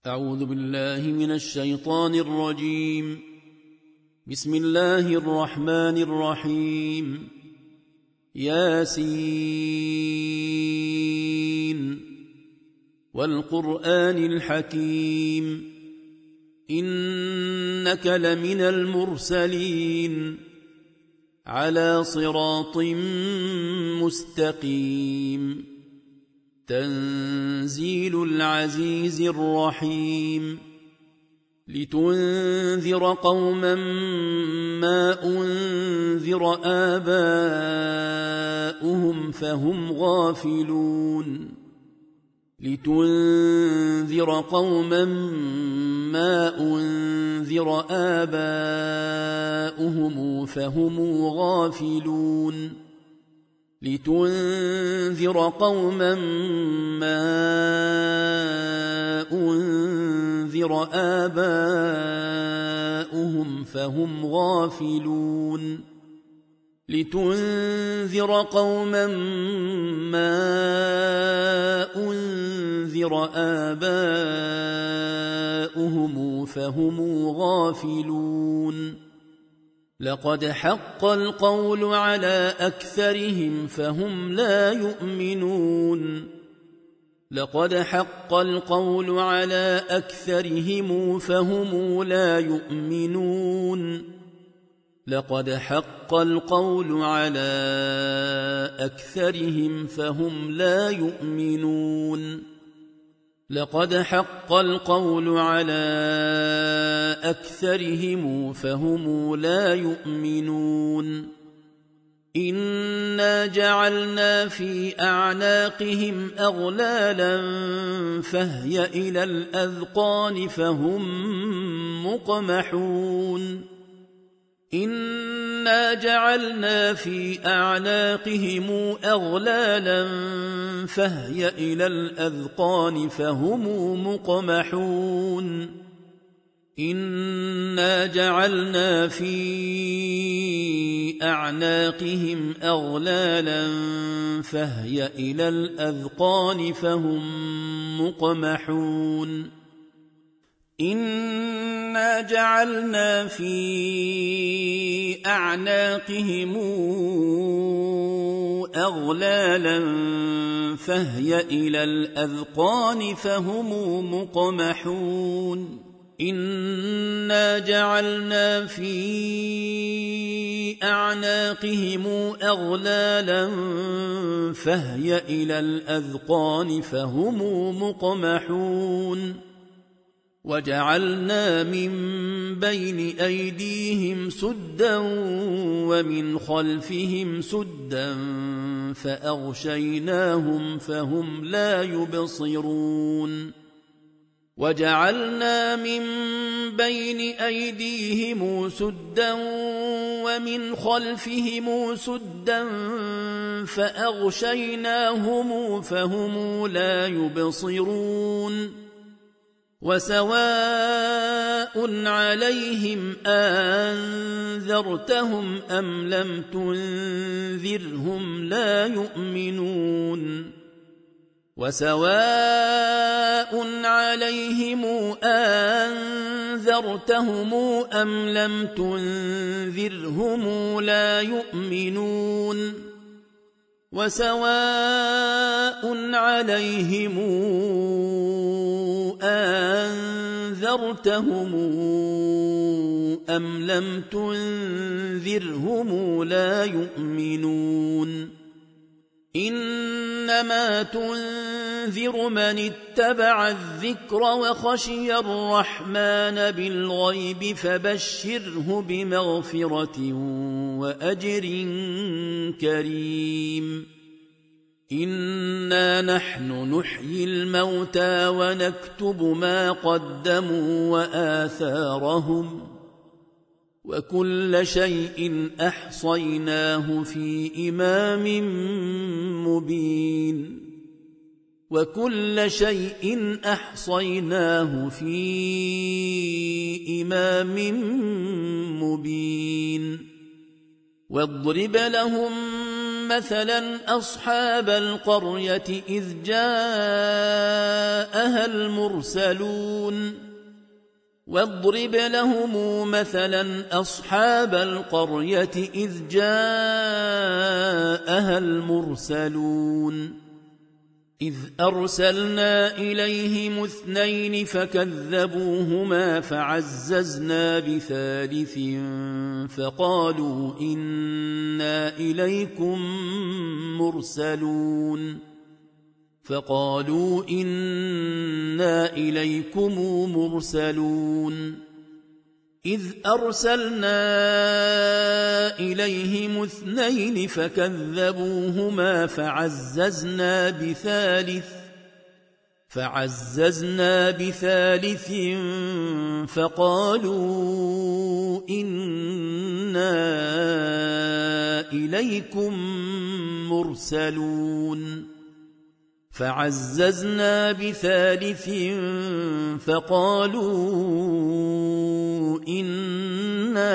أعوذ بالله من الشيطان الرجيم. بسم الله الرحمن الرحيم. ياسين والقرآن الحكيم إنك لمن المرسلين على صراط مستقيم. تنزيل العزيز الرحيم. لتنذر قوما ما أنذر آباؤهم فهم غافلون. لتنذر قوما ما أنذر آباؤهم فهم غافلون. لتنذر قوما ما أنذر آباؤهم فهم غافلون. لتنذر قوما ما أنذر آباؤهم فهم غافلون. لقد حق القول على أكثرهم فهم لا يؤمنون. لقد حق القول على أكثرهم فهم لا يؤمنون. لقد حق القول على أكثرهم فهم لا يؤمنون. لقد حق القول على أكثرهم فهم لا يؤمنون. إنا جعلنا في أعناقهم أغلالا فهي إلى الأذقان فهم مقمحون. إنا جعلنا في أعناقهم أغلالا فهي إلى الأذقان فهم مقمحون. إنا جعلنا في أعناقهم أغلالا فهي إلى الأذقان فهم مقمحون. إنا جعلنا في أعناقهم أغلالا فهي إلى الأذقان فهم مقمحون. إنا جعلنا في أعناقهم أغلالا فهي إلى الأذقان فهم مقمحون. وجعلنا من بين أيديهم سدا ومن خلفهم سدا فأغشيناهم فهم لا يبصرون. وجعلنا من بين أيديهم سدا ومن خلفهم سدا فأغشيناهم فهم لا يبصرون. وسواء عليهم أنذرتهم أم لم تنذرهم لا يؤمنون. وسواء عليهم أنذرتهم أم لم تنذرهم لا يؤمنون. وسواء عليهم أنذرتهم أم لم تنذرهم لا يؤمنون. إنما تنذر من اتبع الذكر وخشي الرحمن بالغيب فبشره بمغفرة وأجر كريم. إنا نحن نحيي الموتى ونكتب ما قدموا وآثارهم وكل شيء أحصيناه في إمام مبين. وكل شيء أحصيناه في إمام مبين. واضرب لهم مثلا أصحاب القرية إذ جاءها المرسلون واضرب لهم مثلا أصحاب القرية إذ جاءها المرسلون إذ أرسلنا إليهم 2 فكذبوهما فعززنا بثالث فقالوا إنا إليكم مرسلون إذ أرسلنا إليهم 2 فكذبوهما فعززنا بثالث فقالوا إنا إليكم مرسلون فعززنا بثالث فقالوا إنا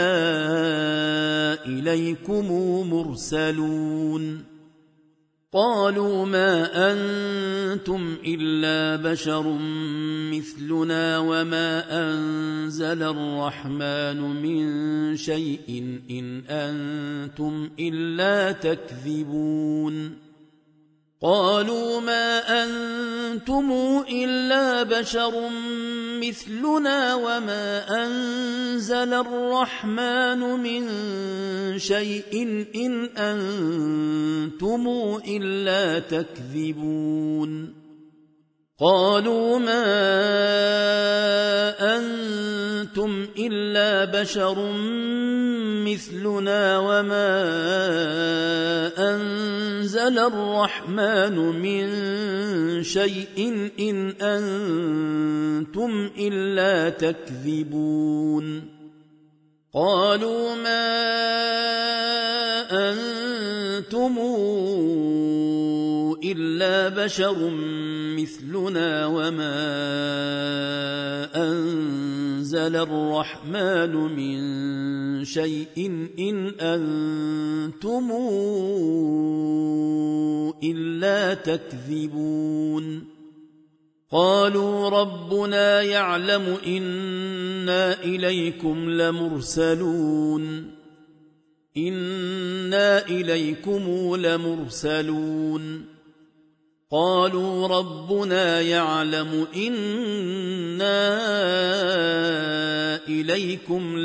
إليكم مرسلون قالوا ما أنتم إلا بشر مثلنا وما أنزل الرحمن من شيء إن أنتم إلا تكذبون قالوا ما أنتم إلا بشر مثلنا وما أنزل الرحمن من شيء إن أنتم إلا تكذبون قالوا ما أنتم إلا بشر مثلنا وما أنزل الرحمن من شيء إن أنتم إلا تكذبون قالوا ما أنتم إلا بشر مثلنا وما أنزل الرحمن من شيء إن أنتم إلا تكذبون قالوا ربنا يعلم إنا إليكم لمرسلون قالوا ربنا يعلم إنا إليكم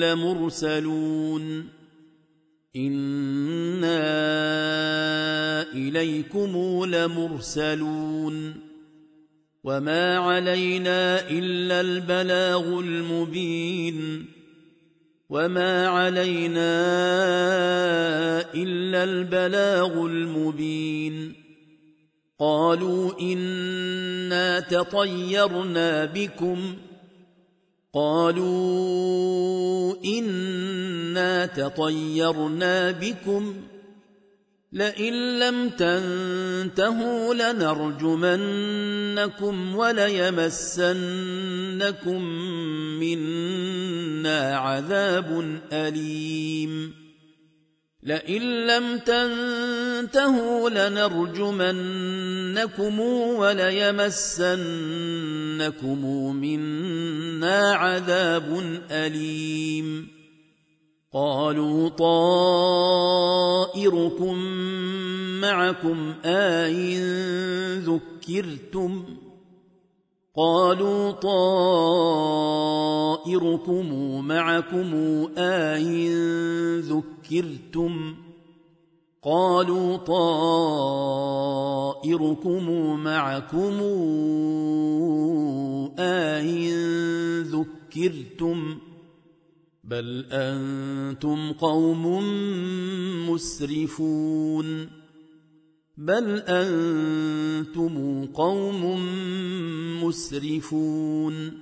لمرسلون وما علينا إلا البلاغ المبين قالوا إنا تطيرنا بكم لئن لم تنتهوا لنرجمنكم وليمسنكم منا عذاب أليم قالوا طائركم معكم أئن ذكرتم قالوا طائركم معكم أئن ذكرتم بل أنتم قوم مسرفون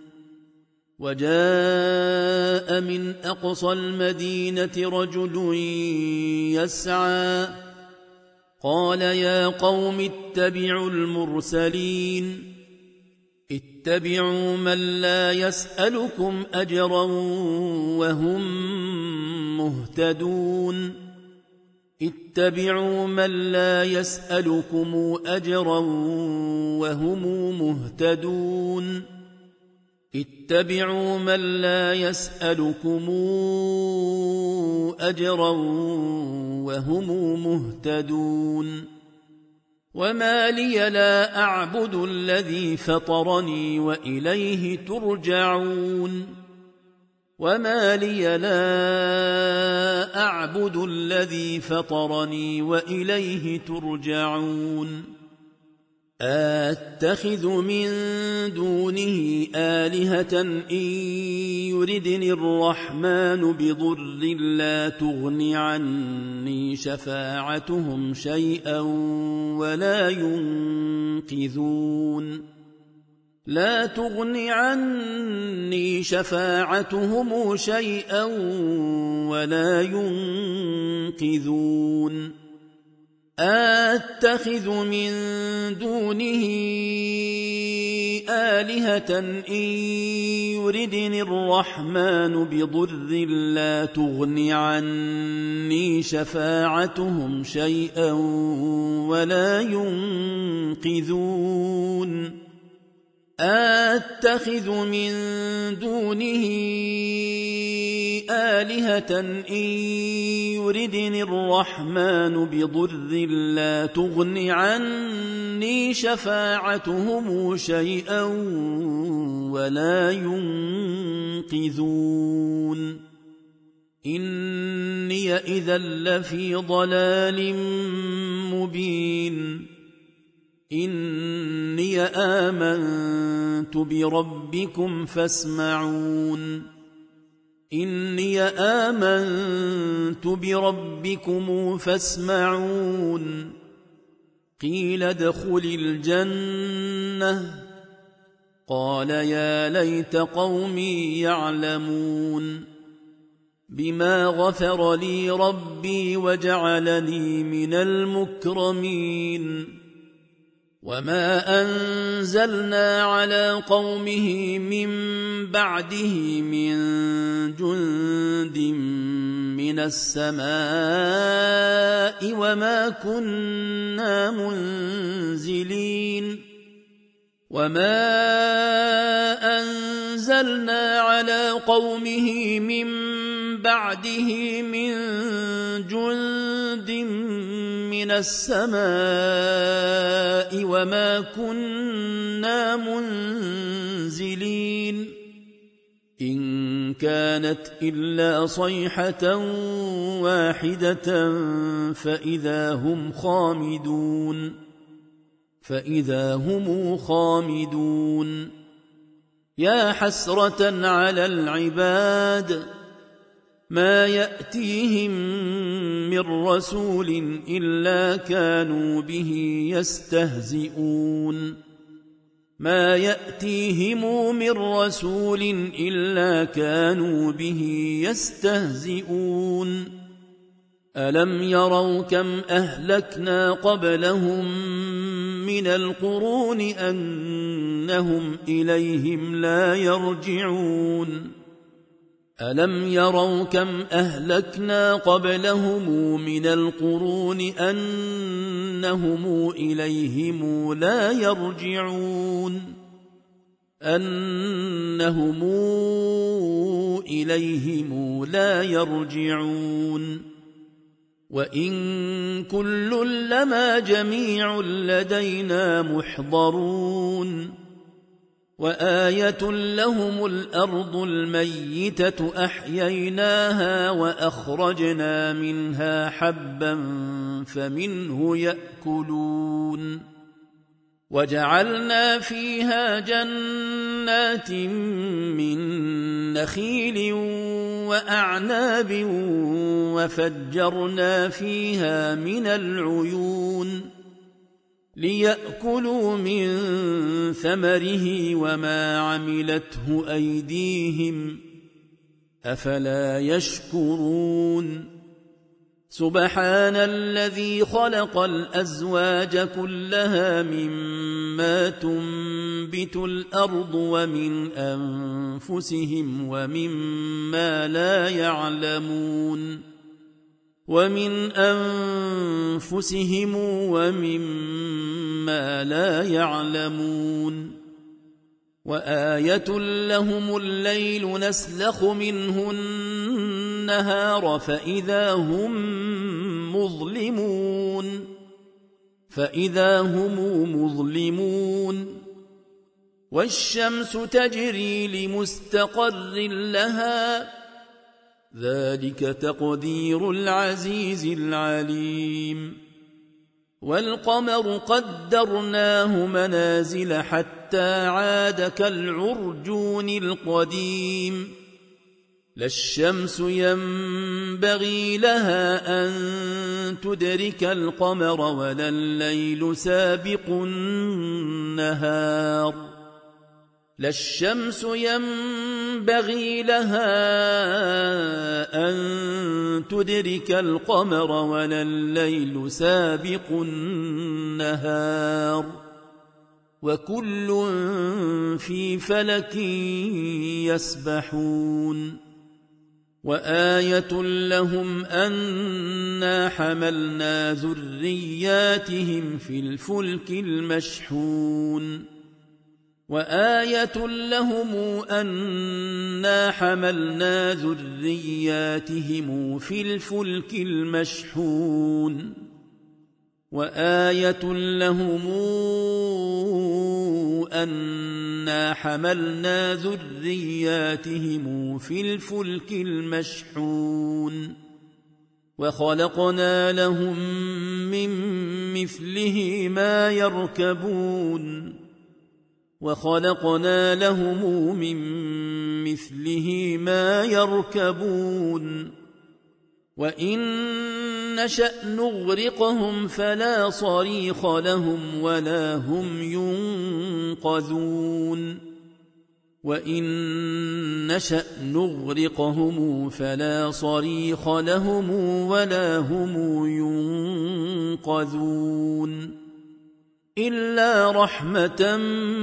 وجاء من أقصى المدينة رجل يسعى قال يا قوم اتبعوا المرسلين اتبعوا من لا يسألكم أجرا وهم مهتدون اتبعوا من لا يسألكم أجرا وهم مهتدون اتبعوا من لا يسألكم أجرا وهم مهتدون وما لي لا أعبد الذي فطرني وإليه ترجعون وما لي لا أعبد الذي فطرني وإليه ترجعون أتخذ من دونه آلهة إن يردني الرحمن بضر لا تغن عني شفاعتهم شيئا ولا ينقذون لا تغن عني شفاعتهم شيئا ولا ينقذون أتخذ من دونه آلهة إن يردني الرحمن بضر لا تغن عني شفاعتهم شيئا ولا ينقذون أتخذ من دونه آلهة إن يردني الرحمن بضر لا تغن عني شفاعتهم شيئا ولا ينقذون إني إذا لفي ضلال مبين إني آمنت بربكم فاسمعون إني آمنت بربكم فاسمعون قيل ادخل الجنة قال يا ليت قومي يعلمون بما غفر لي ربي وجعلني من المكرمين وما أنزلنا على قومه من بعده من جند من السماء وما كنا منزلين وما أنزلنا على قومه من بعده من جند من السماء وما كنا منزلين إن كانت إلا صيحة واحدة فإذا هم خامدون يا حسرة على العباد ما يأتيهم من رسول إلا كانوا به يستهزئون ما يأتيهم من رسول إلا كانوا به يستهزئون ألم يروا كم أهلكنا قبلهم من القرون أنهم إليهم لا يرجعون ألم يروا كم أهلكنا قبلهم من القرون أنهم إليهم لا يرجعون وإن كل لما جميع لدينا محضرون وآية لهم الأرض الميتة أحييناها وأخرجنا منها حبا فمنه يأكلون وجعلنا فيها جنات من نخيل وأعناب وفجرنا فيها من العيون ليأكلوا من ثمره وما عملته أيديهم أفلا يشكرون سبحان الذي خلق الأزواج كلها مما تنبت الأرض ومن أنفسهم ومما لا يعلمون ومن أنفسهم ومما لا يعلمون وآية لهم الليل نسلخ منه النهار فإذا هم مظلمون والشمس تجري لمستقر لها ذلك تقدير العزيز العليم والقمر قدرناه منازل حتى عاد كالعرجون القديم لا الشمس ينبغي لها أن تدرك القمر ولا الليل سابق النهار لا الشمس ينبغي لها أن تدرك القمر ولا الليل سابق النهار وكل في فلك يسبحون وآية لهم أنا حملنا ذرياتهم في الفلك المشحون وآية لهم أنا حملنا ذرياتهم في الفلك المشحون وآية لهم أنا حملنا ذرياتهم في الفلك المشحون وخلقنا لهم من مثله ما يركبون وخلقنا لهم من مثله ما يركبون وإن نشأ نغرقهم فلا صريخ لهم ولا هم ينقذون وإن نشأ نغرقهم فلا صريخ لهم ولا هم ينقذون إلا رحمة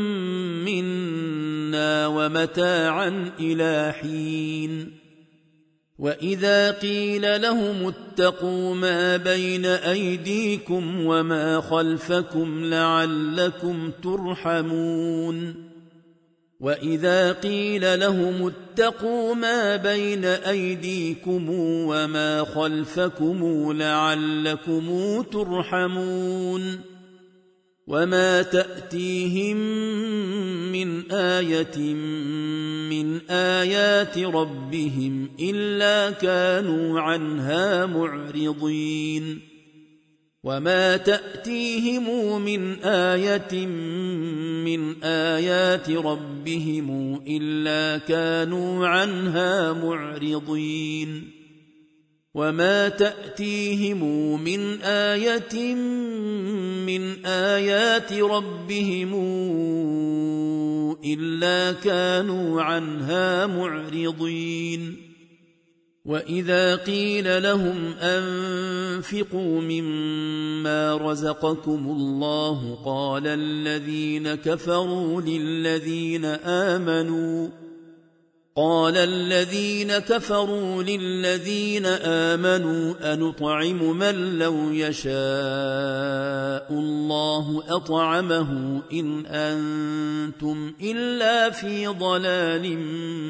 منا ومتاعا إلى حين وإذا قيل لهم اتقوا ما بين أيديكم وما خلفكم لعلكم ترحمون وإذا قيل لهم اتقوا ما بين أيديكم وما خلفكم لعلكم ترحمون وما تأتيهم من آية من آيات ربهم إلا كانوا عنها معرضين وما تأتيهم من آية من آيات ربهم إلا كانوا عنها معرضين وما تأتيهم من آية من آيات ربهم إلا كانوا عنها معرضين وإذا قيل لهم أنفقوا مما رزقكم الله قال الذين كفروا للذين آمنوا أنطعم من لو يشاء الله أطعمه إن أنتم إلا في ضلال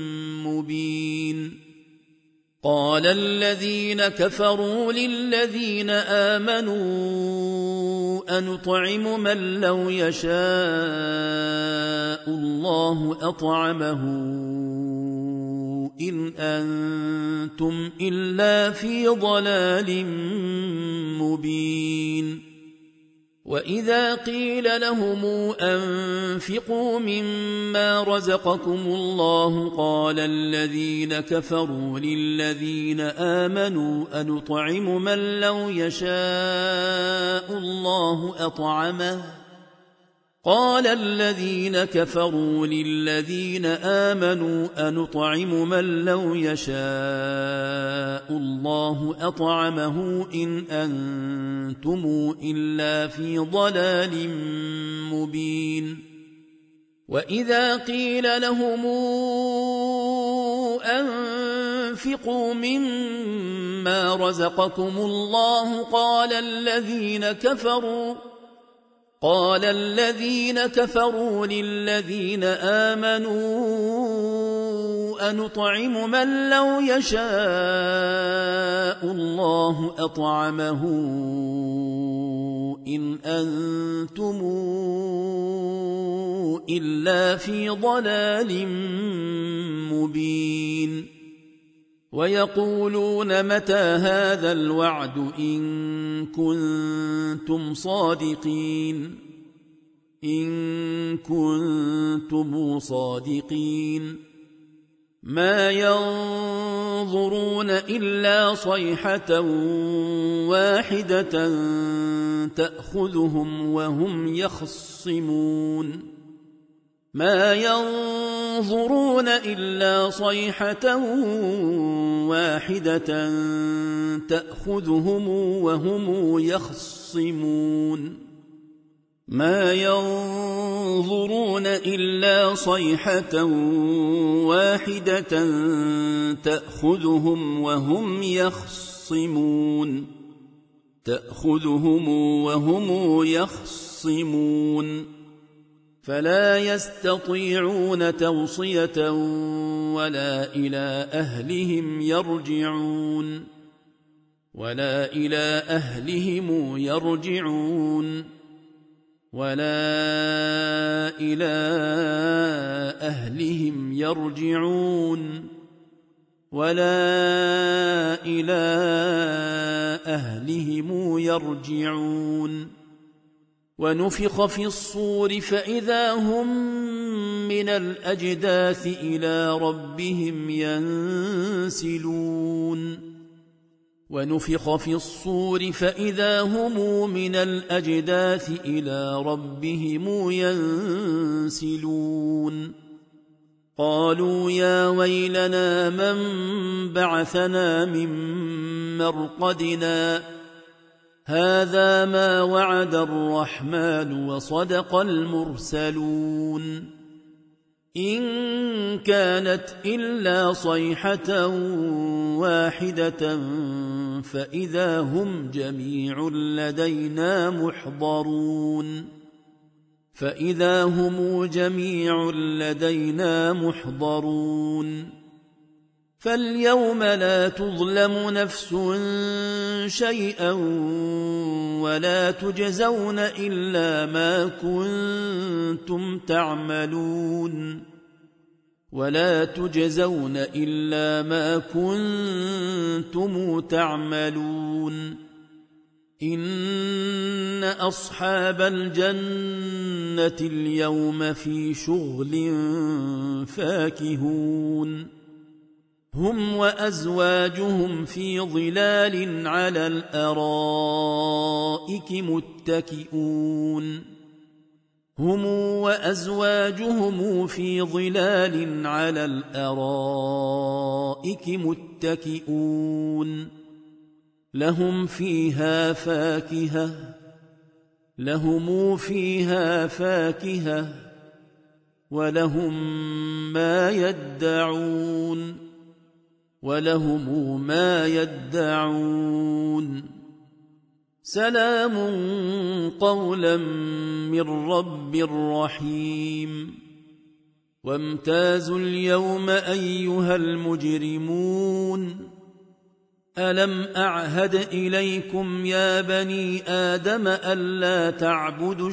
مبين قال الذين كفروا للذين آمنوا أنطعم من لو يشاء الله أطعمه إن أنتم إلا في ضلال مبين وإذا قيل لهم أنفقوا مما رزقكم الله قال الذين كفروا للذين آمنوا أنطعم من لو يشاء الله أطعمه قال الذين كفروا للذين آمنوا أنطعم من لو يشاء الله أطعمه إن أنتم إلا في ضلال مبين وإذا قيل لهم أنفقوا مما رزقكم الله قال الذين كفروا للذين آمنوا أنطعم من لو يشاء الله أطعمه إن أنتم إلا في ضلال مبين ويقولون متى هذا الوعد إن كنتم صادقين ما ينظرون إلا صيحة واحدة تأخذهم وهم يخصمون فلا يستطيعون توصية ولا إلى أهلهم يرجعون ونفخ في الصور فإذا هم من الأجداث إلى ربهم ينسلون قالوا يا ويلنا من بعثنا من مرقدنا هذا ما وعد الرحمن وصدق المرسلون إن كانت إلا صيحة واحدة فإذا هم جميع لدينا محضرون فاليوم لا تظلم نفس شيئا ولا تجزون إلا ما كنتم تعملون إن أصحاب الجنة اليوم في شغل فاكهون هم وأزواجهم في ظلال على الأرائك متكئون لهم فيها فاكهة ولهم ما يدعون سلام قولا من رب رحيم وامتازوا اليوم أيها المجرمون ألم أعهد إليكم يا بني آدم ألا تعبدوا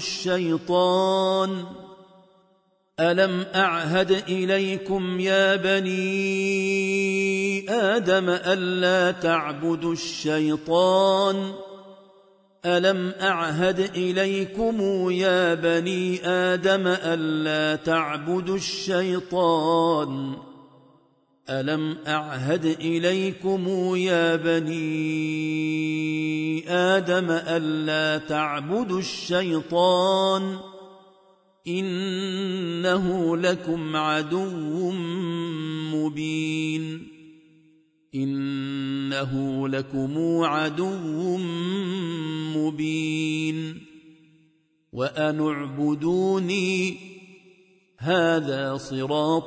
الشيطان إنه لكم عدو مبين وأن اعبدوني هذا صراط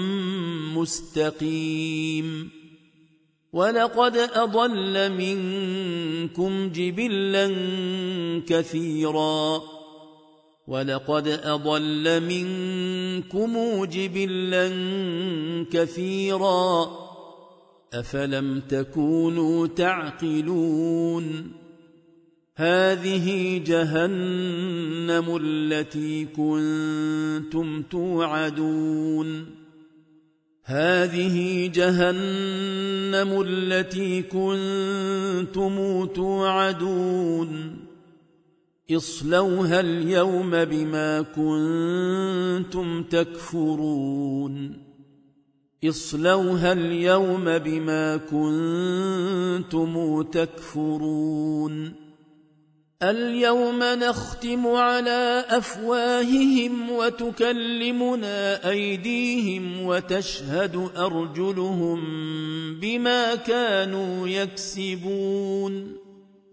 مستقيم ولقد أضل منكم جبلا كثيرا أفلم تكونوا تعقلون هذه جهنم التي كنتم توعدون اصلوها اليوم بما كنتم تكفرون اليوم نختم على أفواههم وتكلمنا أيديهم وتشهد أرجلهم بما كانوا يكسبون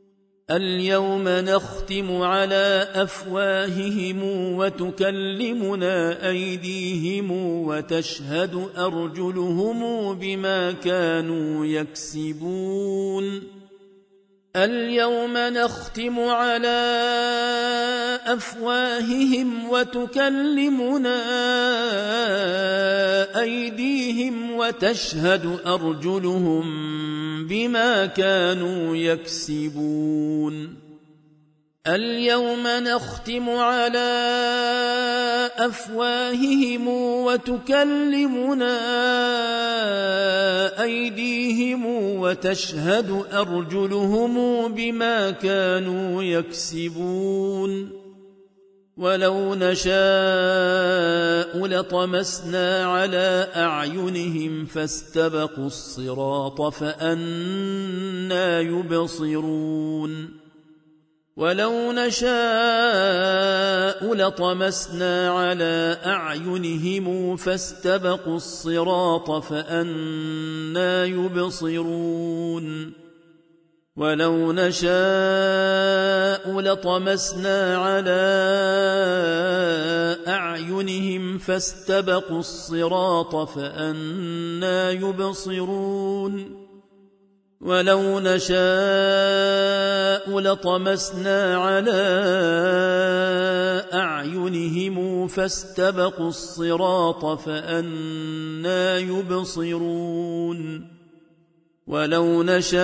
ولو نشاء لطمسنا على أعينهم فاستبقوا الصراط فأنى يبصرون ولو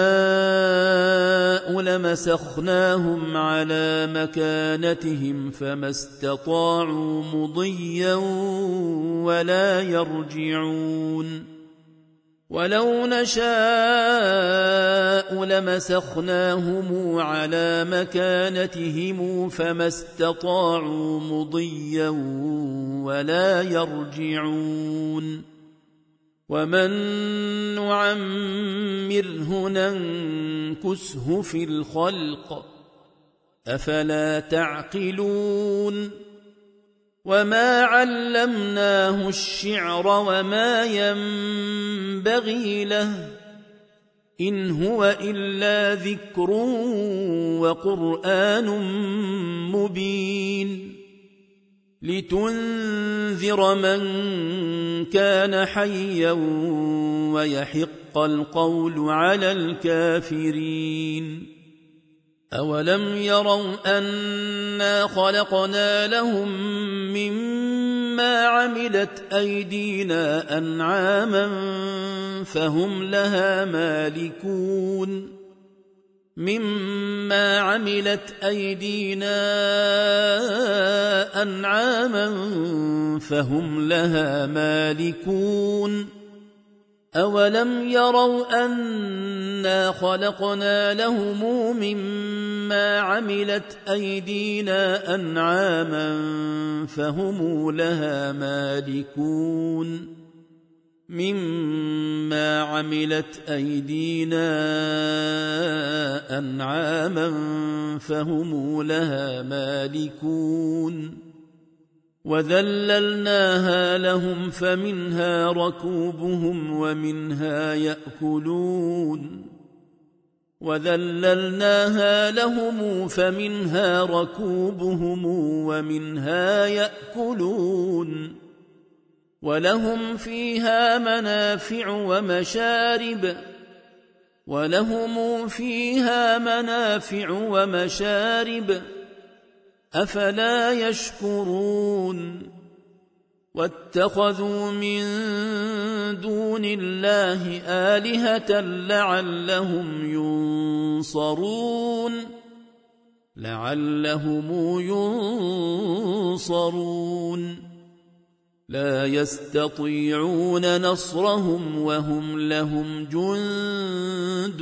نشاء لمسخناهم على مكانتهم فما استطاعوا مضيا ولا يرجعون ولو نشاء لمسخناهم على مكانتهم فما استطاعوا مضيا ولا يرجعون ومن نعمره ننكسه في الخلق أفلا تعقلون وما علمناه الشعر وما ينبغي له إن هو إلا ذكر وقرآن مبين لتنذر من كان حيا ويحق القول على الكافرين أولم يروا أنا خلقنا لهم مما عملت أيدينا أنعاما فهم لها مالكون مما عملت أيدينا أنعاما فهم لها مالكون أولم يروا أنا خلقنا لهم مما عملت أيدينا أنعاما فهم لها مالكون مما عملت أيدينا أنعاما فهم لها مالكون وذللناها لهم فمنها ركوبهم ومنها يأكلون ولهم فيها منافع ومشارب أفلا يشكرون واتخذوا من دون الله آلهة لعلهم ينصرون لا يستطيعون نصرهم وهم لهم جند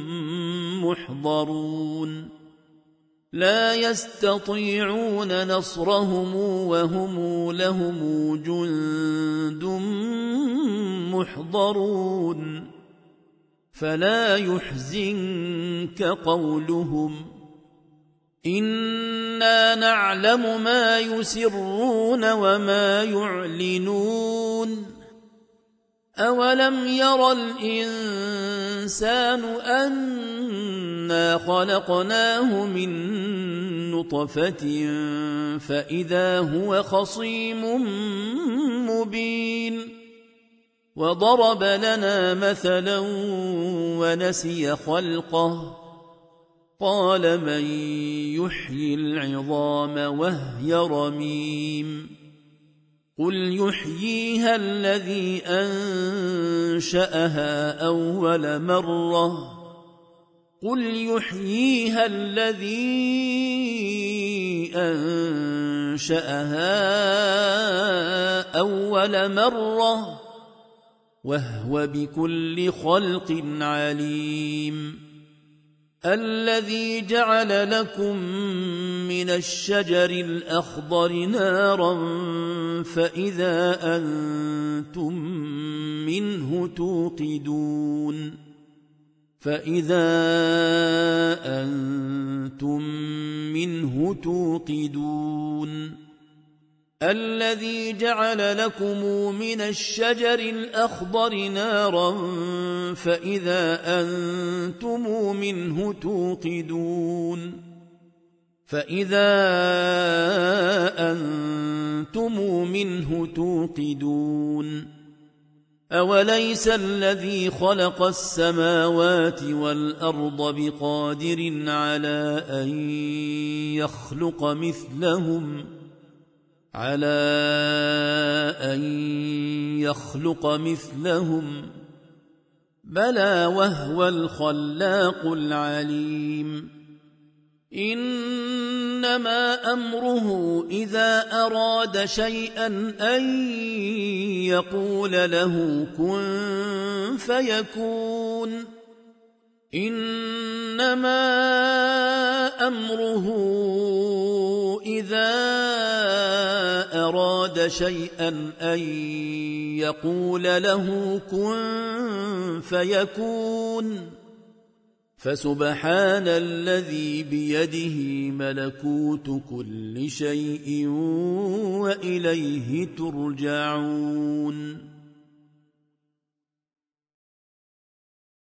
محضرون فلا يحزنك قولهم إنا نعلم ما يسرون وما يعلنون أولم ير الإنسان أنا خلقناه من نطفة فإذا هو خصيم مبين وضرب لنا مثلا ونسي خلقه قال من يحيي العظام وهي رميم قل يحييها الذي أنشأها أول مرة وهو بكل خلق عليم الذي جعل لكم من الشجر الأخضر نارا فإذا أنتم منه توقدون الذي جعل لكم من الشجر الأخضر نارا فإذا أنتم منه توقدون أوليس الذي خلق السماوات والأرض بقادر على أن يخلق مثلهم بلى وهو الخلاق العليم إنما أمره إذا أراد شيئا أن يقول له كن فيكون فسبحان الذي بيده ملكوت كل شيء وإليه ترجعون